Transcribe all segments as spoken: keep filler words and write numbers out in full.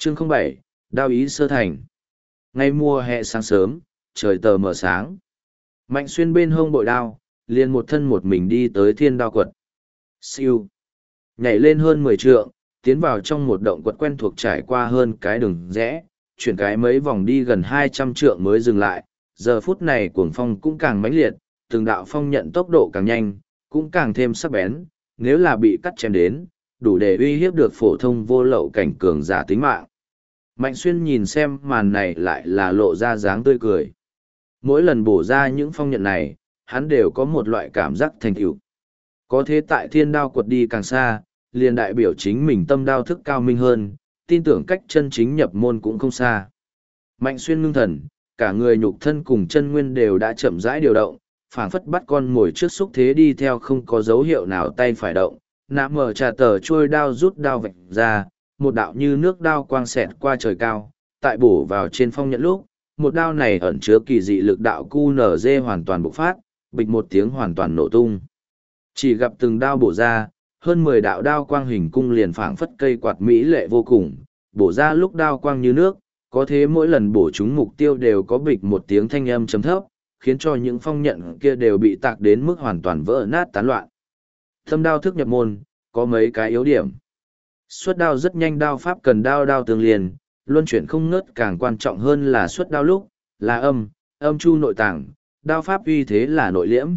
Chương không bảy, đao ý sơ thành. Ngay mùa hè sáng sớm, trời tờ mờ sáng. Mạnh Xuyên bên hông bội đao, liền một thân một mình đi tới thiên đao quật. Siêu. Nhảy lên hơn mười trượng, tiến vào trong một động quật quen thuộc trải qua hơn cái đường rẽ, chuyển cái mấy vòng đi gần hai trăm trượng mới dừng lại. Giờ phút này cuồng phong cũng càng mãnh liệt, từng đạo phong nhận tốc độ càng nhanh, cũng càng thêm sắc bén, nếu là bị cắt chém đến, đủ để uy hiếp được phổ thông vô lậu cảnh cường giả tính mạng. Mạnh Xuyên nhìn xem màn này lại là lộ ra dáng tươi cười. Mỗi lần bổ ra những phong nhận này, hắn đều có một loại cảm giác thành tựu. Có thế tại thiên đao quật đi càng xa, liền đại biểu chính mình tâm đao thức cao minh hơn, tin tưởng cách chân chính nhập môn cũng không xa. Mạnh Xuyên ngưng thần, cả người nhục thân cùng chân nguyên đều đã chậm rãi điều động, phảng phất bắt con mồi trước xúc thế đi theo không có dấu hiệu nào tay phải động, nã mở trà tờ trôi đao rút đao vạch ra, một đạo như nước đao quang xẹt qua trời cao, tại bổ vào trên phong nhận lúc, một đao này ẩn chứa kỳ dị lực đạo cu nở dê hoàn toàn bộc phát, bịch một tiếng hoàn toàn nổ tung. Chỉ gặp từng đao bổ ra, hơn mười đạo đao quang hình cung liền phảng phất cây quạt mỹ lệ vô cùng, bổ ra lúc đao quang như nước, có thế mỗi lần bổ trúng mục tiêu đều có bịch một tiếng thanh âm trầm thấp, khiến cho những phong nhận kia đều bị tạc đến mức hoàn toàn vỡ nát tán loạn. Thâm đao thức nhập môn, có mấy cái yếu điểm. Xuất đao rất nhanh, đao pháp cần đao đao tương liền, luân chuyển không ngớt, càng quan trọng hơn là xuất đao lúc, là âm, âm chu nội tàng, đao pháp uy thế là nội liễm.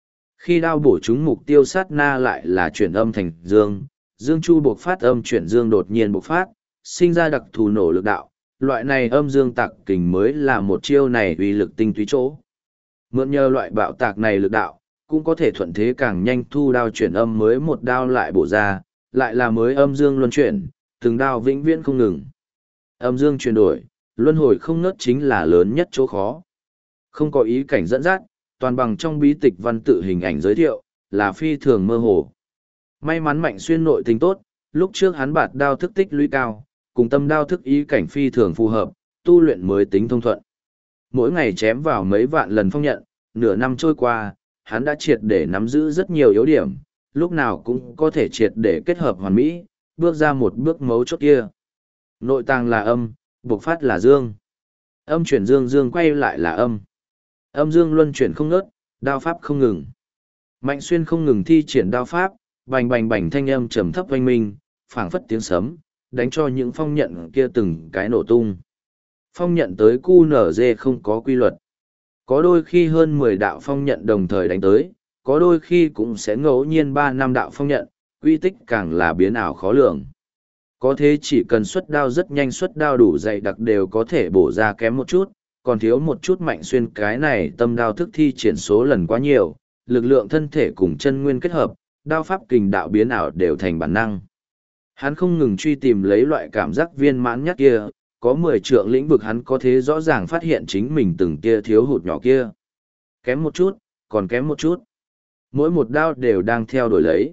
Khi đao bổ trúng mục tiêu sát na lại là chuyển âm thành dương, dương chu buộc phát âm chuyển dương đột nhiên bộc phát, sinh ra đặc thù nổ lực đạo, loại này âm dương tạc kình mới là một chiêu này uy lực tinh túy chỗ. Mượn nhờ loại bạo tạc này lực đạo, cũng có thể thuận thế càng nhanh thu đao chuyển âm mới một đao lại bổ ra, lại là mới âm dương luân chuyển, từng đao vĩnh viễn không ngừng. Âm dương chuyển đổi, luân hồi không ngớt chính là lớn nhất chỗ khó. Không có ý cảnh dẫn dắt, toàn bằng trong bí tịch văn tự hình ảnh giới thiệu, là phi thường mơ hồ. May mắn Mạnh Xuyên nội tình tốt, lúc trước hắn bạt đao thức tích lũy cao, cùng tâm đao thức ý cảnh phi thường phù hợp, tu luyện mới tính thông thuận. Mỗi ngày chém vào mấy vạn lần phong nhận, nửa năm trôi qua, hắn đã triệt để nắm giữ rất nhiều yếu điểm, lúc nào cũng có thể triệt để kết hợp hoàn mỹ, bước ra một bước mấu chốt kia. Nội tàng là âm, bộc phát là dương. Âm chuyển dương, dương quay lại là âm. Âm dương luân chuyển không ngớt, đao pháp không ngừng. Mạnh Xuyên không ngừng thi triển đao pháp, bành bành bành thanh âm trầm thấp oanh minh, phảng phất tiếng sấm, đánh cho những phong nhận kia từng cái nổ tung. Phong nhận tới cu nở dê không có quy luật. Có đôi khi hơn mười đạo phong nhận đồng thời đánh tới, có đôi khi cũng sẽ ngẫu nhiên ba năm đạo phong nhận, quy tích càng là biến ảo khó lường. Có thế chỉ cần xuất đao rất nhanh, xuất đao đủ dày đặc đều có thể bổ ra kém một chút, còn thiếu một chút. Mạnh Xuyên cái này tâm đao thức thi triển số lần quá nhiều, lực lượng thân thể cùng chân nguyên kết hợp, đao pháp kình đạo biến ảo đều thành bản năng. Hắn không ngừng truy tìm lấy loại cảm giác viên mãn nhất kia, có mười trượng lĩnh vực hắn có thế rõ ràng phát hiện chính mình từng kia thiếu hụt nhỏ kia. Kém một chút, còn kém một chút. Mỗi một đao đều đang theo đuổi lấy.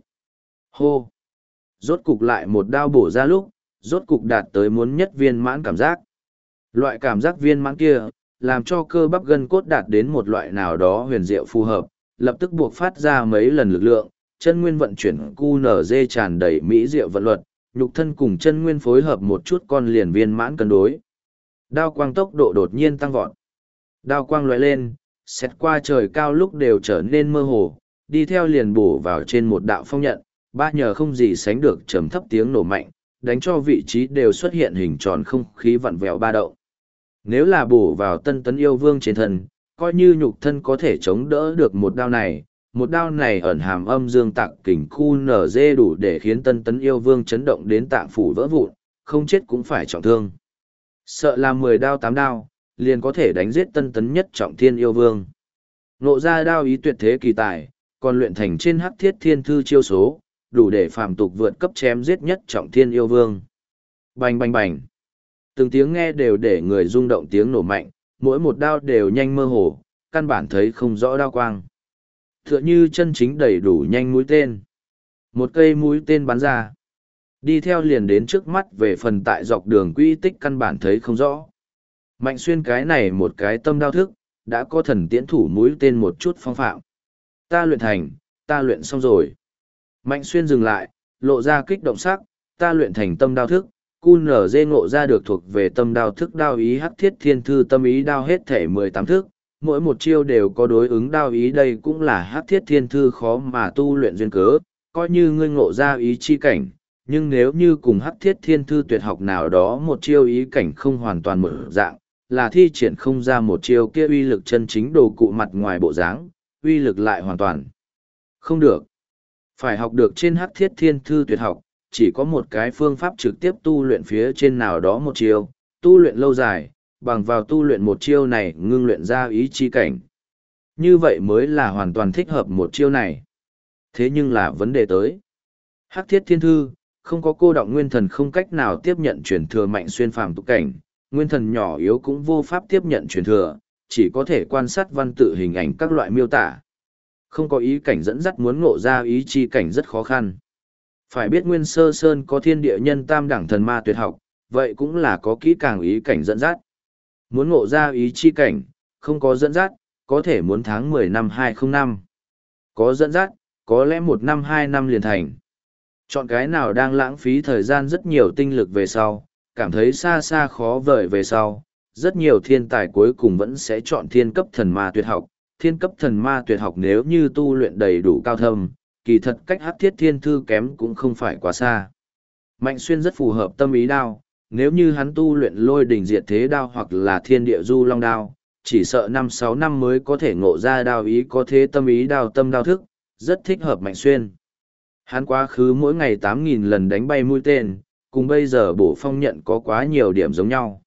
Hô! Rốt cục lại một đao bổ ra lúc, rốt cục đạt tới muốn nhất viên mãn cảm giác. Loại cảm giác viên mãn kia, làm cho cơ bắp gân cốt đạt đến một loại nào đó huyền diệu phù hợp, lập tức buộc phát ra mấy lần lực lượng, chân nguyên vận chuyển cu nở dê tràn đầy mỹ diệu vận luật, nhục thân cùng chân nguyên phối hợp một chút con liền viên mãn cân đối. Đao quang tốc độ đột nhiên tăng vọt. Đao quang lóe lên, xét qua trời cao lúc đều trở nên mơ hồ, đi theo liền bổ vào trên một đạo phong nhận, ba nhờ không gì sánh được trầm thấp tiếng nổ mạnh, đánh cho vị trí đều xuất hiện hình tròn không khí vặn vẹo ba động. Nếu là bổ vào Tân Tấn Yêu Vương trên thân, coi như nhục thân có thể chống đỡ được một đao này, một đao này ẩn hàm âm dương tạc kình khu nở dê đủ để khiến Tân Tấn Yêu Vương chấn động đến tạng phủ vỡ vụn, không chết cũng phải trọng thương. Sợ là mười đao tám đao, liền có thể đánh giết Tân Tấn nhất trọng thiên yêu vương. Ngộ ra đao ý tuyệt thế kỳ tài, còn luyện thành trên hắc thiết thiên thư chiêu số, đủ để phàm tục vượt cấp chém giết nhất trọng thiên yêu vương. Bành bành bành. Từng tiếng nghe đều để người rung động tiếng nổ mạnh, mỗi một đao đều nhanh mơ hồ, căn bản thấy không rõ đao quang. Tựa như chân chính đầy đủ nhanh mũi tên. Một cây mũi tên bắn ra. Đi theo liền đến trước mắt, về phần tại dọc đường quy tích căn bản thấy không rõ. Mạnh Xuyên cái này một cái tâm đao thức, đã có thần tiễn thủ mũi tên một chút phong phạm. Ta luyện thành, ta luyện xong rồi. Mạnh Xuyên dừng lại, lộ ra kích động sắc, ta luyện thành tâm đao thức, Q N D ngộ ra được thuộc về tâm đao thức đao ý hắc thiết thiên thư tâm ý đao hết thể mười tám thức, mỗi một chiêu đều có đối ứng đao ý, đây cũng là hắc thiết thiên thư khó mà tu luyện duyên cớ, coi như ngươi ngộ ra ý chi cảnh, nhưng nếu như cùng hắc thiết thiên thư tuyệt học nào đó một chiêu ý cảnh không hoàn toàn mở dạng, là thi triển không ra một chiêu kia uy lực chân chính đồ cụ mặt ngoài bộ dáng, uy lực lại hoàn toàn không được. Phải học được trên hắc thiết thiên thư tuyệt học, chỉ có một cái phương pháp trực tiếp tu luyện phía trên nào đó một chiêu, tu luyện lâu dài, bằng vào tu luyện một chiêu này ngưng luyện ra ý chi cảnh. Như vậy mới là hoàn toàn thích hợp một chiêu này. Thế nhưng là vấn đề tới. Hắc thiết thiên thư, không có cô động nguyên thần không cách nào tiếp nhận truyền thừa Mạnh Xuyên phàm tục cảnh, nguyên thần nhỏ yếu cũng vô pháp tiếp nhận truyền thừa, chỉ có thể quan sát văn tự hình ảnh các loại miêu tả. Không có ý cảnh dẫn dắt muốn ngộ ra ý chi cảnh rất khó khăn. Phải biết Nguyên Sơ Sơn có thiên địa nhân tam đẳng thần ma tuyệt học, vậy cũng là có kỹ càng ý cảnh dẫn dắt. Muốn ngộ ra ý chi cảnh, không có dẫn dắt, có thể muốn tháng mười năm hai không năm. Có dẫn dắt, có lẽ một năm hai năm liền thành. Chọn cái nào đang lãng phí thời gian rất nhiều tinh lực về sau, cảm thấy xa xa khó vời về sau, rất nhiều thiên tài cuối cùng vẫn sẽ chọn thiên cấp thần ma tuyệt học. Thiên cấp thần ma tuyệt học nếu như tu luyện đầy đủ cao thâm, kỳ thật cách hắc thiết thiên thư kém cũng không phải quá xa. Mạnh Xuyên rất phù hợp tâm ý đao, nếu như hắn tu luyện lôi đỉnh diệt thế đao hoặc là thiên địa du long đao, chỉ sợ năm sáu năm mới có thể ngộ ra đao ý có thế tâm ý đao tâm đao thức, rất thích hợp Mạnh Xuyên. Hắn quá khứ mỗi ngày tám nghìn lần đánh bay mũi tên, cùng bây giờ bổ phong nhận có quá nhiều điểm giống nhau.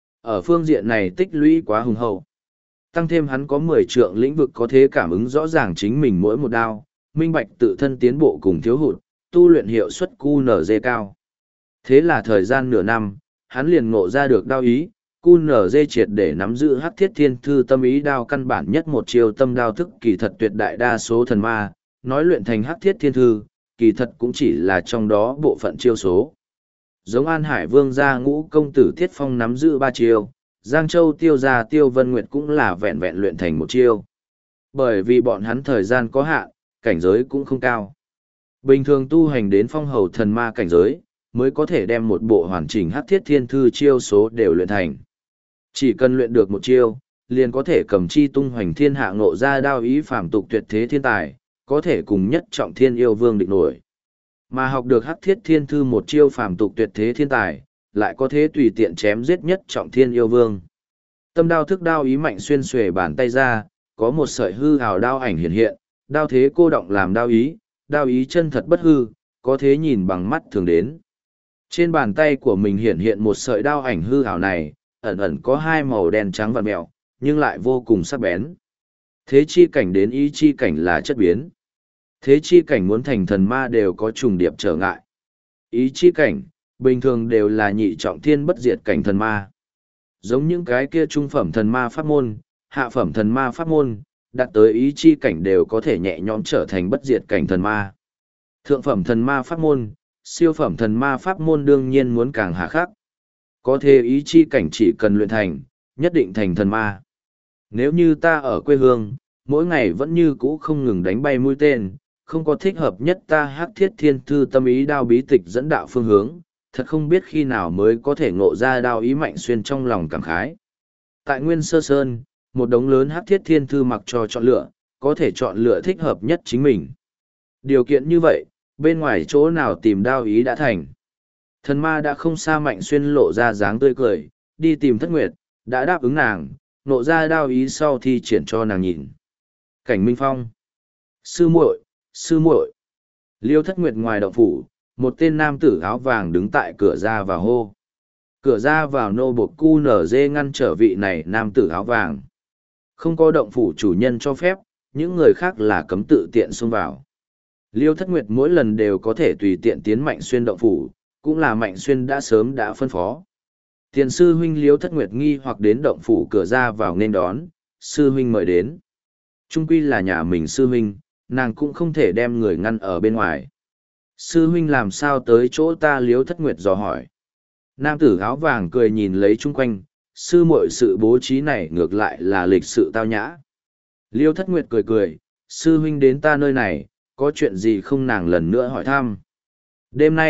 Ở phương diện này tích lũy quá hùng hậu. Tăng thêm hắn có mười trượng lĩnh vực có thế cảm ứng rõ ràng chính mình mỗi một đao, minh bạch tự thân tiến bộ cùng thiếu hụt, tu luyện hiệu suất Q N D cao. Thế là thời gian nửa năm, hắn liền ngộ ra được đao ý, Q N D triệt để nắm giữ hắc thiết thiên thư tâm ý đao căn bản nhất một chiêu tâm đao thức kỳ thật tuyệt đại đa số thần ma, nói luyện thành hắc thiết thiên thư, kỳ thật cũng chỉ là trong đó bộ phận chiêu số. Giống An Hải Vương gia ngũ công tử Thiết Phong nắm giữ ba chiêu, Giang Châu Tiêu gia Tiêu Vân Nguyệt cũng là vẹn vẹn luyện thành một chiêu. Bởi vì bọn hắn thời gian có hạn, cảnh giới cũng không cao. Bình thường tu hành đến phong hầu thần ma cảnh giới, mới có thể đem một bộ hoàn chỉnh hắc thiết thiên thư chiêu số đều luyện thành. Chỉ cần luyện được một chiêu, liền có thể cầm chi tung hoành thiên hạ ngộ ra đao ý phàm tục tuyệt thế thiên tài, có thể cùng nhất trọng thiên yêu vương địch nổi. Mà học được hắc thiết thiên thư một chiêu phàm tục tuyệt thế thiên tài, lại có thế tùy tiện chém giết nhất trọng thiên yêu vương. Tâm đao thức đao ý Mạnh Xuyên xuề bàn tay ra, có một sợi hư ảo đao ảnh hiện hiện, đao thế cô động làm đao ý, đao ý chân thật bất hư, có thế nhìn bằng mắt thường đến. Trên bàn tay của mình hiện hiện một sợi đao ảnh hư ảo này, ẩn ẩn có hai màu đen trắng vằn mèo, nhưng lại vô cùng sắc bén. Thế chi cảnh đến ý chi cảnh là chất biến. Thế chi cảnh muốn thành thần ma đều có trùng điệp trở ngại. Ý chi cảnh, bình thường đều là nhị trọng thiên bất diệt cảnh thần ma. Giống những cái kia trung phẩm thần ma pháp môn, hạ phẩm thần ma pháp môn, đạt tới ý chi cảnh đều có thể nhẹ nhõm trở thành bất diệt cảnh thần ma. Thượng phẩm thần ma pháp môn, siêu phẩm thần ma pháp môn đương nhiên muốn càng hà khắc. Có thể ý chi cảnh chỉ cần luyện thành, nhất định thành thần ma. Nếu như ta ở quê hương, mỗi ngày vẫn như cũ không ngừng đánh bay mũi tên, không có thích hợp nhất ta hắc thiết thiên thư tâm ý đao bí tịch dẫn đạo phương hướng, thật không biết khi nào mới có thể ngộ ra đao ý Mạnh Xuyên trong lòng cảm khái. Tại Nguyên Sơ Sơn, một đống lớn hắc thiết thiên thư mặc cho chọn lựa, có thể chọn lựa thích hợp nhất chính mình. Điều kiện như vậy, bên ngoài chỗ nào tìm đao ý đã thành. Thần ma đã không xa Mạnh Xuyên lộ ra dáng tươi cười, đi tìm Thất Nguyệt, đã đáp ứng nàng, nộ ra đao ý sau thi triển cho nàng nhìn. Cảnh Minh Phong. Sư muội, sư muội. Liêu Thất Nguyệt ngoài động phủ, một tên nam tử áo vàng đứng tại cửa ra vào hô. Cửa ra vào nô bộc cu nở dê ngăn trở vị này nam tử áo vàng. Không có động phủ chủ nhân cho phép, những người khác là cấm tự tiện xông vào. Liêu Thất Nguyệt mỗi lần đều có thể tùy tiện tiến Mạnh Xuyên động phủ, cũng là Mạnh Xuyên đã sớm đã phân phó. Tiền sư huynh Liêu Thất Nguyệt nghi hoặc đến động phủ cửa ra vào nên đón, sư huynh mời đến. Trung quy là nhà mình sư huynh, nàng cũng không thể đem người ngăn ở bên ngoài. Sư huynh làm sao tới chỗ ta? Liêu Thất Nguyệt dò hỏi. Nam tử áo vàng cười nhìn lấy chung quanh, sư muội sự bố trí này ngược lại là lịch sự tao nhã. Liêu Thất Nguyệt cười cười, sư huynh đến ta nơi này, có chuyện gì không? Nàng lần nữa hỏi thăm. Đêm nay,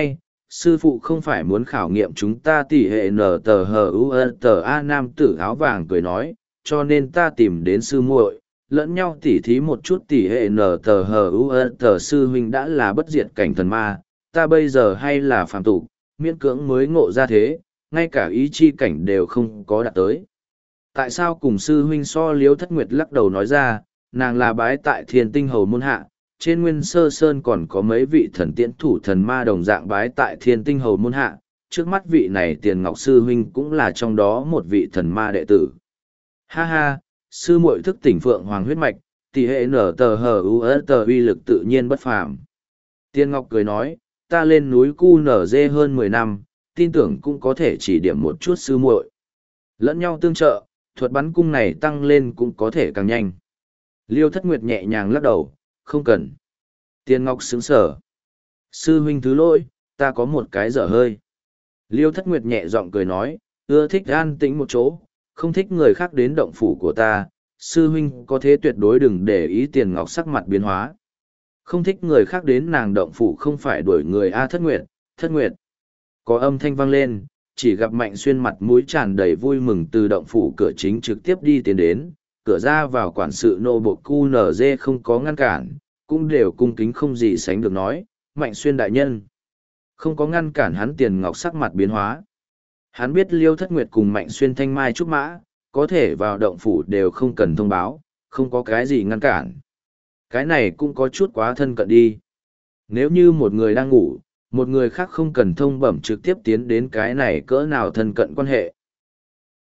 sư phụ không phải muốn khảo nghiệm chúng ta tỷ hệ nở tờ hờ u tờ a nam tử áo vàng cười nói, cho nên ta tìm đến sư muội, lẫn nhau tỉ thí một chút tỷ hệ nở tờ hờ u tờ sư huynh đã là bất diệt cảnh thần ma, ta bây giờ hay là phàm tục, miễn cưỡng mới ngộ ra thế, ngay cả ý chi cảnh đều không có đạt tới. Tại sao cùng sư huynh so? Liễu Thất Nguyệt lắc đầu nói ra, nàng là bái tại Thiên Tinh Hầu môn hạ, trên Nguyên Sơ Sơn còn có mấy vị thần tiễn thủ thần ma đồng dạng bái tại Thiên Tinh Hầu môn hạ, trước mắt vị này Tiền Ngọc sư huynh cũng là trong đó một vị thần ma đệ tử. Ha ha, sư muội thức tỉnh Phượng Hoàng huyết mạch, tỷ hệ nở tờ hờ u tờ uy lực tự nhiên bất phàm. Tiên Ngọc cười nói, ta lên núi cu nở dê hơn mười năm, tin tưởng cũng có thể chỉ điểm một chút sư muội. Lẫn nhau tương trợ, thuật bắn cung này tăng lên cũng có thể càng nhanh. Liêu Thất Nguyệt nhẹ nhàng lắc đầu, không cần. Tiên Ngọc sững sờ. Sư huynh thứ lỗi, ta có một cái dở hơi. Liêu Thất Nguyệt nhẹ giọng cười nói, ưa thích an tĩnh một chỗ, không thích người khác đến động phủ của ta. Sư huynh có thế tuyệt đối đừng để ý Tiền Ngọc sắc mặt biến hóa. Không thích người khác đến nàng động phủ không phải đuổi người A. Thất Nguyệt, Thất Nguyệt. Có âm thanh vang lên, chỉ gặp Mạnh Xuyên mặt mũi tràn đầy vui mừng từ động phủ cửa chính trực tiếp đi tiến đến, cửa ra vào quản sự nô bộ cu nở dê không có ngăn cản, cũng đều cung kính không gì sánh được nói, Mạnh Xuyên đại nhân. Không có ngăn cản hắn. Tiền Ngọc sắc mặt biến hóa. Hắn biết Liêu Thất Nguyệt cùng Mạnh Xuyên thanh mai trúc mã, có thể vào động phủ đều không cần thông báo, không có cái gì ngăn cản. Cái này cũng có chút quá thân cận đi. Nếu như một người đang ngủ, một người khác không cần thông bẩm trực tiếp tiến đến, cái này cỡ nào thân cận quan hệ.